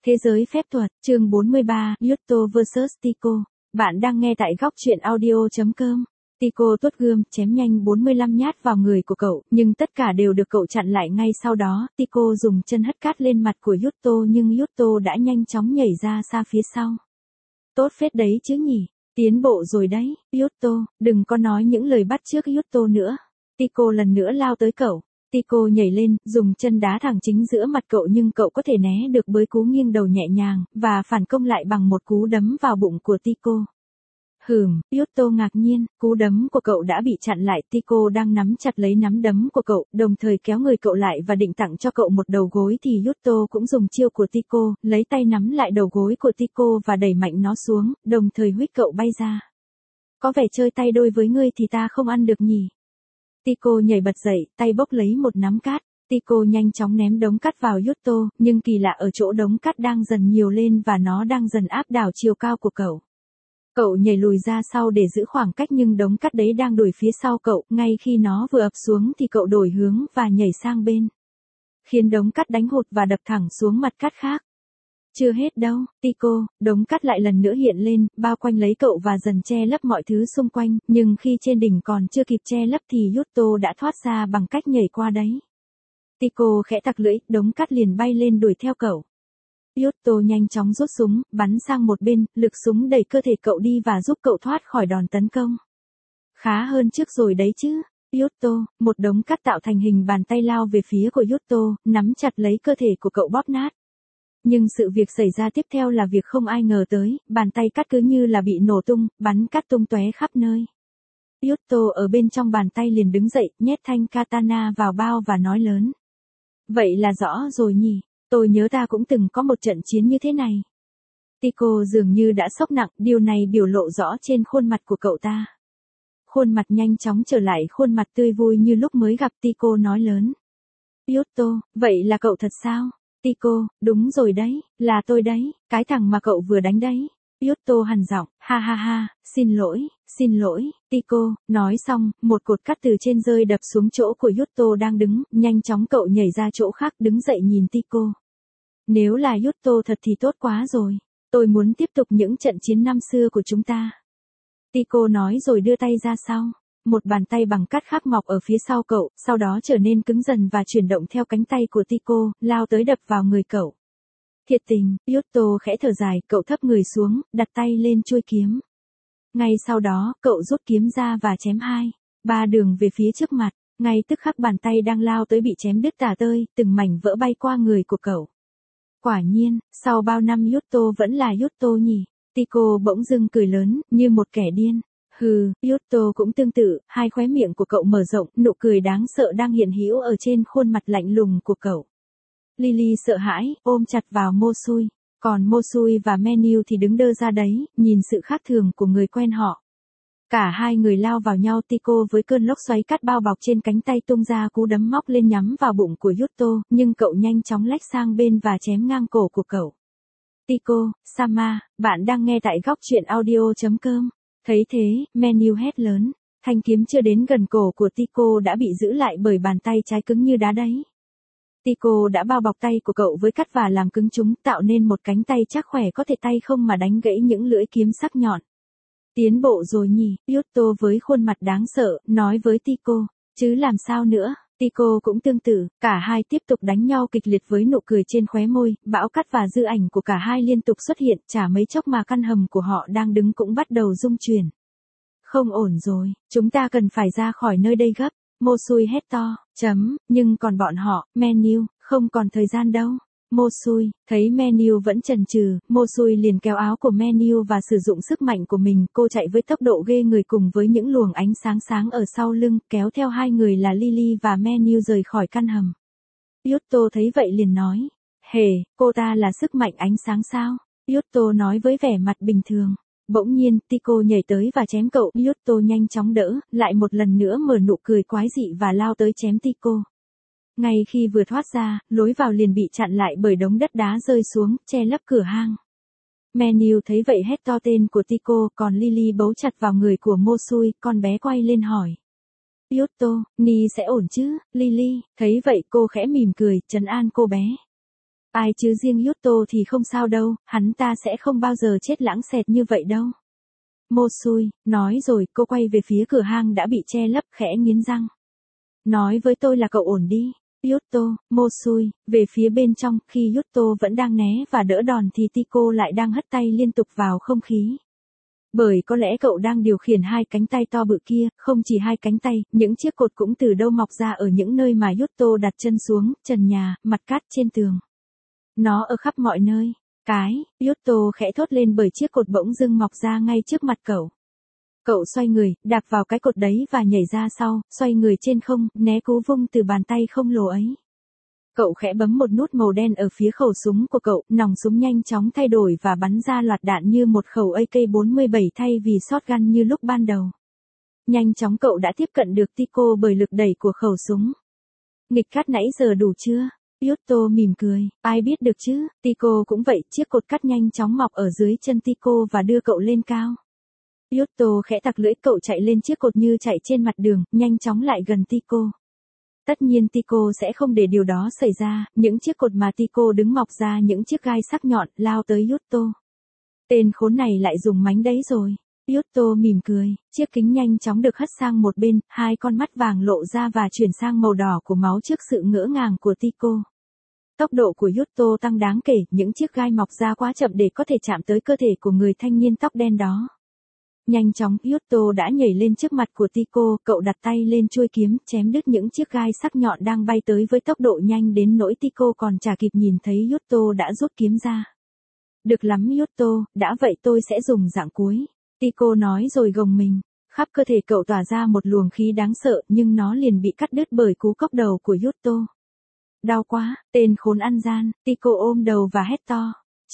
Thế giới phép thuật, chương 43, Yuto vs Tico. Bạn đang nghe tại góc truyện audio.com. Tico tuốt gươm, chém nhanh 45 nhát vào người của cậu, nhưng tất cả đều được cậu chặn lại ngay sau đó. Tico dùng chân hất cát lên mặt của Yuto nhưng Yuto đã nhanh chóng nhảy ra xa phía sau. Tốt phết đấy chứ nhỉ, tiến bộ rồi đấy, Yuto, đừng có nói những lời bắt chước Yuto nữa. Tico lần nữa lao tới cậu. Tico nhảy lên, dùng chân đá thẳng chính giữa mặt cậu nhưng cậu có thể né được với cú nghiêng đầu nhẹ nhàng, và phản công lại bằng một cú đấm vào bụng của Tico. Yuto ngạc nhiên, cú đấm của cậu đã bị chặn lại. Tico đang nắm chặt lấy nắm đấm của cậu, đồng thời kéo người cậu lại và định tặng cho cậu một đầu gối thì Yuto cũng dùng chiêu của Tico, lấy tay nắm lại đầu gối của Tico và đẩy mạnh nó xuống, đồng thời huých cậu bay ra. Có vẻ chơi tay đôi với ngươi thì ta không ăn được nhỉ. Tico nhảy bật dậy, tay bốc lấy một nắm cát. Tico nhanh chóng ném đống cát vào Yuto, nhưng kỳ lạ ở chỗ đống cát đang dần nhiều lên và nó đang dần áp đảo chiều cao của cậu. Cậu nhảy lùi ra sau để giữ khoảng cách nhưng đống cát đấy đang đuổi phía sau cậu, ngay khi nó vừa ập xuống thì cậu đổi hướng và nhảy sang bên, khiến đống cát đánh hụt và đập thẳng xuống mặt cát khác. Chưa hết đâu, Tico, đống cát lại lần nữa hiện lên, bao quanh lấy cậu và dần che lấp mọi thứ xung quanh, nhưng khi trên đỉnh còn chưa kịp che lấp thì Yuto đã thoát ra bằng cách nhảy qua đấy. Tico khẽ tặc lưỡi, đống cát liền bay lên đuổi theo cậu. Yuto nhanh chóng rút súng, bắn sang một bên, lực súng đẩy cơ thể cậu đi và giúp cậu thoát khỏi đòn tấn công. Khá hơn trước rồi đấy chứ. Yuto, một đống cát tạo thành hình bàn tay lao về phía của Yuto, nắm chặt lấy cơ thể của cậu bóp nát. Nhưng sự việc xảy ra tiếp theo là việc không ai ngờ tới, bàn tay cát cứ như là bị nổ tung, bắn cát tung tóe khắp nơi. Yuto ở bên trong bàn tay liền đứng dậy, nhét thanh katana vào bao và nói lớn. Vậy là rõ rồi nhỉ, tôi nhớ ta cũng từng có một trận chiến như thế này. Tico dường như đã sốc nặng, điều này biểu lộ rõ trên khuôn mặt của cậu ta. Khuôn mặt nhanh chóng trở lại khuôn mặt tươi vui như lúc mới gặp. Tico nói lớn. Yuto, vậy là cậu thật sao? Tico, đúng rồi đấy, là tôi đấy, cái thằng mà cậu vừa đánh đấy. Yuto hằn giọng, ha ha ha, xin lỗi, Tico. Nói xong, một cột cát từ trên rơi đập xuống chỗ của Yuto đang đứng, nhanh chóng cậu nhảy ra chỗ khác đứng dậy nhìn Tico. Nếu là Yuto thật thì tốt quá rồi, tôi muốn tiếp tục những trận chiến năm xưa của chúng ta. Tico nói rồi đưa tay ra sau. Một bàn tay bằng cát khác mọc ở phía sau cậu, sau đó trở nên cứng dần và chuyển động theo cánh tay của Tico, lao tới đập vào người cậu. Thiệt tình, Yuto khẽ thở dài, cậu thấp người xuống, đặt tay lên chuôi kiếm. Ngay sau đó, cậu rút kiếm ra và chém 2-3 đường về phía trước mặt, ngay tức khắc bàn tay đang lao tới bị chém đứt tả tơi, từng mảnh vỡ bay qua người của cậu. Quả nhiên, sau bao năm Yuto vẫn là Yuto nhỉ. Tico bỗng dưng cười lớn, như một kẻ điên. Yuto cũng tương tự, hai khóe miệng của cậu mở rộng, nụ cười đáng sợ đang hiện hữu ở trên khuôn mặt lạnh lùng của cậu. Lily sợ hãi, ôm chặt vào Mosui, còn Mosui và Menu thì đứng đơ ra đấy, nhìn sự khác thường của người quen họ. Cả hai người lao vào nhau. Tico với cơn lốc xoáy cát bao bọc trên cánh tay tung ra cú đấm móc lên nhắm vào bụng của Yuto, nhưng cậu nhanh chóng lách sang bên và chém ngang cổ của cậu. Tico, Sama, bạn đang nghe tại góc truyện audio.com. Thấy thế, Menu hét lớn, thanh kiếm chưa đến gần cổ của Tico đã bị giữ lại bởi bàn tay trái cứng như đá đấy. Tico đã bao bọc tay của cậu với cát và làm cứng chúng, tạo nên một cánh tay chắc khỏe có thể tay không mà đánh gãy những lưỡi kiếm sắc nhọn. Tiến bộ rồi nhỉ, Yuto với khuôn mặt đáng sợ, nói với Tico, chứ làm sao nữa. Tico cũng tương tự, cả hai tiếp tục đánh nhau kịch liệt với nụ cười trên khóe môi, bão cát và dư ảnh của cả hai liên tục xuất hiện, chả mấy chốc mà căn hầm của họ đang đứng cũng bắt đầu rung chuyển. Không ổn rồi, chúng ta cần phải ra khỏi nơi đây gấp, Mosui hét to, nhưng còn bọn họ, Menu, không còn thời gian đâu. Mosui, thấy Menu vẫn chần chừ, Mosui liền kéo áo của Menu và sử dụng sức mạnh của mình, cô chạy với tốc độ ghê người cùng với những luồng ánh sáng sáng ở sau lưng, kéo theo hai người là Lily và Menu rời khỏi căn hầm. Yuto thấy vậy liền nói, cô ta là sức mạnh ánh sáng sao? Yuto nói với vẻ mặt bình thường. Bỗng nhiên, Tico nhảy tới và chém cậu, Yuto nhanh chóng đỡ, lại một lần nữa mở nụ cười quái dị và lao tới chém Tico. Ngay khi vừa thoát ra, lối vào liền bị chặn lại bởi đống đất đá rơi xuống, che lấp cửa hang. Menu thấy vậy hét to tên của Tico, còn Lily bấu chặt vào người của Mosui, con bé quay lên hỏi. Yuto, Ni sẽ ổn chứ? Lily, thấy vậy cô khẽ mỉm cười, trấn an cô bé. Ai chứ riêng Yuto thì không sao đâu, hắn ta sẽ không bao giờ chết lãng xẹt như vậy đâu. Mosui, nói rồi, cô quay về phía cửa hang đã bị che lấp, khẽ nghiến răng. Nói với tôi là cậu ổn đi. Yuto, Mosui, về phía bên trong, khi Yuto vẫn đang né và đỡ đòn thì Tico lại đang hất tay liên tục vào không khí. Bởi có lẽ cậu đang điều khiển hai cánh tay to bự kia, không chỉ hai cánh tay, những chiếc cột cũng từ đâu mọc ra ở những nơi mà Yuto đặt chân xuống, trần nhà, mặt cát trên tường. Nó ở khắp mọi nơi. Yuto khẽ thốt lên bởi chiếc cột bỗng dưng mọc ra ngay trước mặt cậu. Cậu xoay người, đạp vào cái cột đấy và nhảy ra sau, xoay người trên không, né cú vung từ bàn tay không lồ ấy. Cậu khẽ bấm một nút màu đen ở phía khẩu súng của cậu, nòng súng nhanh chóng thay đổi và bắn ra loạt đạn như một khẩu AK-47 thay vì shotgun như lúc ban đầu. Nhanh chóng cậu đã tiếp cận được Tico bởi lực đẩy của khẩu súng. Nghịch cắt nãy giờ đủ chưa? Yuto mỉm cười, ai biết được chứ, Tico cũng vậy, chiếc cột cắt nhanh chóng mọc ở dưới chân Tico và đưa cậu lên cao. Yuto khẽ tặc lưỡi, cậu chạy lên chiếc cột như chạy trên mặt đường, nhanh chóng lại gần Tico. Tất nhiên Tico sẽ không để điều đó xảy ra, những chiếc cột mà Tico đứng mọc ra những chiếc gai sắc nhọn, lao tới Yuto. Tên khốn này lại dùng mánh đấy rồi. Yuto mỉm cười, chiếc kính nhanh chóng được hất sang một bên, hai con mắt vàng lộ ra và chuyển sang màu đỏ của máu trước sự ngỡ ngàng của Tico. Tốc độ của Yuto tăng đáng kể, những chiếc gai mọc ra quá chậm để có thể chạm tới cơ thể của người thanh niên tóc đen đó. Nhanh chóng, Yuto đã nhảy lên trước mặt của Tico, cậu đặt tay lên chuôi kiếm, chém đứt những chiếc gai sắc nhọn đang bay tới với tốc độ nhanh đến nỗi Tico còn chả kịp nhìn thấy Yuto đã rút kiếm ra. Được lắm Yuto, đã vậy tôi sẽ dùng dạng cuối. Tico nói rồi gồng mình. Khắp cơ thể cậu tỏa ra một luồng khí đáng sợ nhưng nó liền bị cắt đứt bởi cú cốc đầu của Yuto. Đau quá, tên khốn ăn gian, Tico ôm đầu và hét to.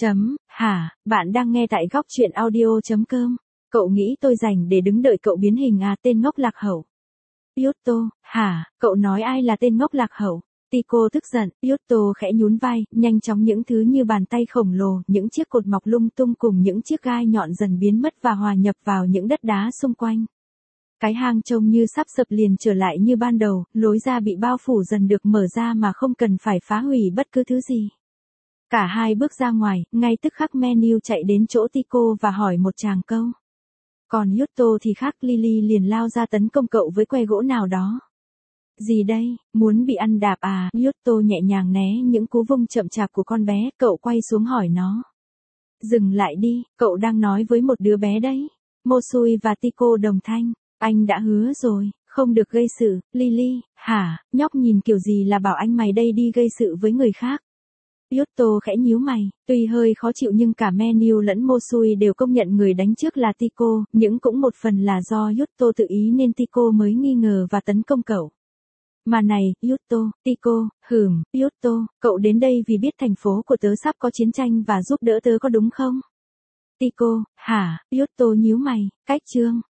Bạn đang nghe tại góc truyện audio.com. Cậu nghĩ tôi rảnh để đứng đợi cậu biến hình à, tên ngốc lạc hậu. Yuto, cậu nói ai là tên ngốc lạc hậu? Tico tức giận, Yuto khẽ nhún vai, nhanh chóng những thứ như bàn tay khổng lồ, những chiếc cột mọc lung tung cùng những chiếc gai nhọn dần biến mất và hòa nhập vào những đất đá xung quanh. Cái hang trông như sắp sập liền trở lại như ban đầu, lối ra bị bao phủ dần được mở ra mà không cần phải phá hủy bất cứ thứ gì. Cả hai bước ra ngoài, ngay tức khắc Menu chạy đến chỗ Tico và hỏi một tràng câu. Còn Yuto thì khác, Lily liền lao ra tấn công cậu với que gỗ nào đó. Gì đây, muốn bị ăn đạp à? Yuto nhẹ nhàng né những cú vung chậm chạp của con bé, cậu quay xuống hỏi nó. Dừng lại đi, cậu đang nói với một đứa bé đấy. Mosui và Tico đồng thanh, anh đã hứa rồi, không được gây sự. Lily, nhóc nhìn kiểu gì là bảo anh mày đây đi gây sự với người khác. Yuto khẽ nhíu mày, tuy hơi khó chịu nhưng cả Menu lẫn Mosui đều công nhận người đánh trước là Tico, nhưng cũng một phần là do Yuto tự ý nên Tico mới nghi ngờ và tấn công cậu. Mà này, Tico, Yuto, cậu đến đây vì biết thành phố của tớ sắp có chiến tranh và giúp đỡ tớ có đúng không? Tico, Yuto nhíu mày, cách chương.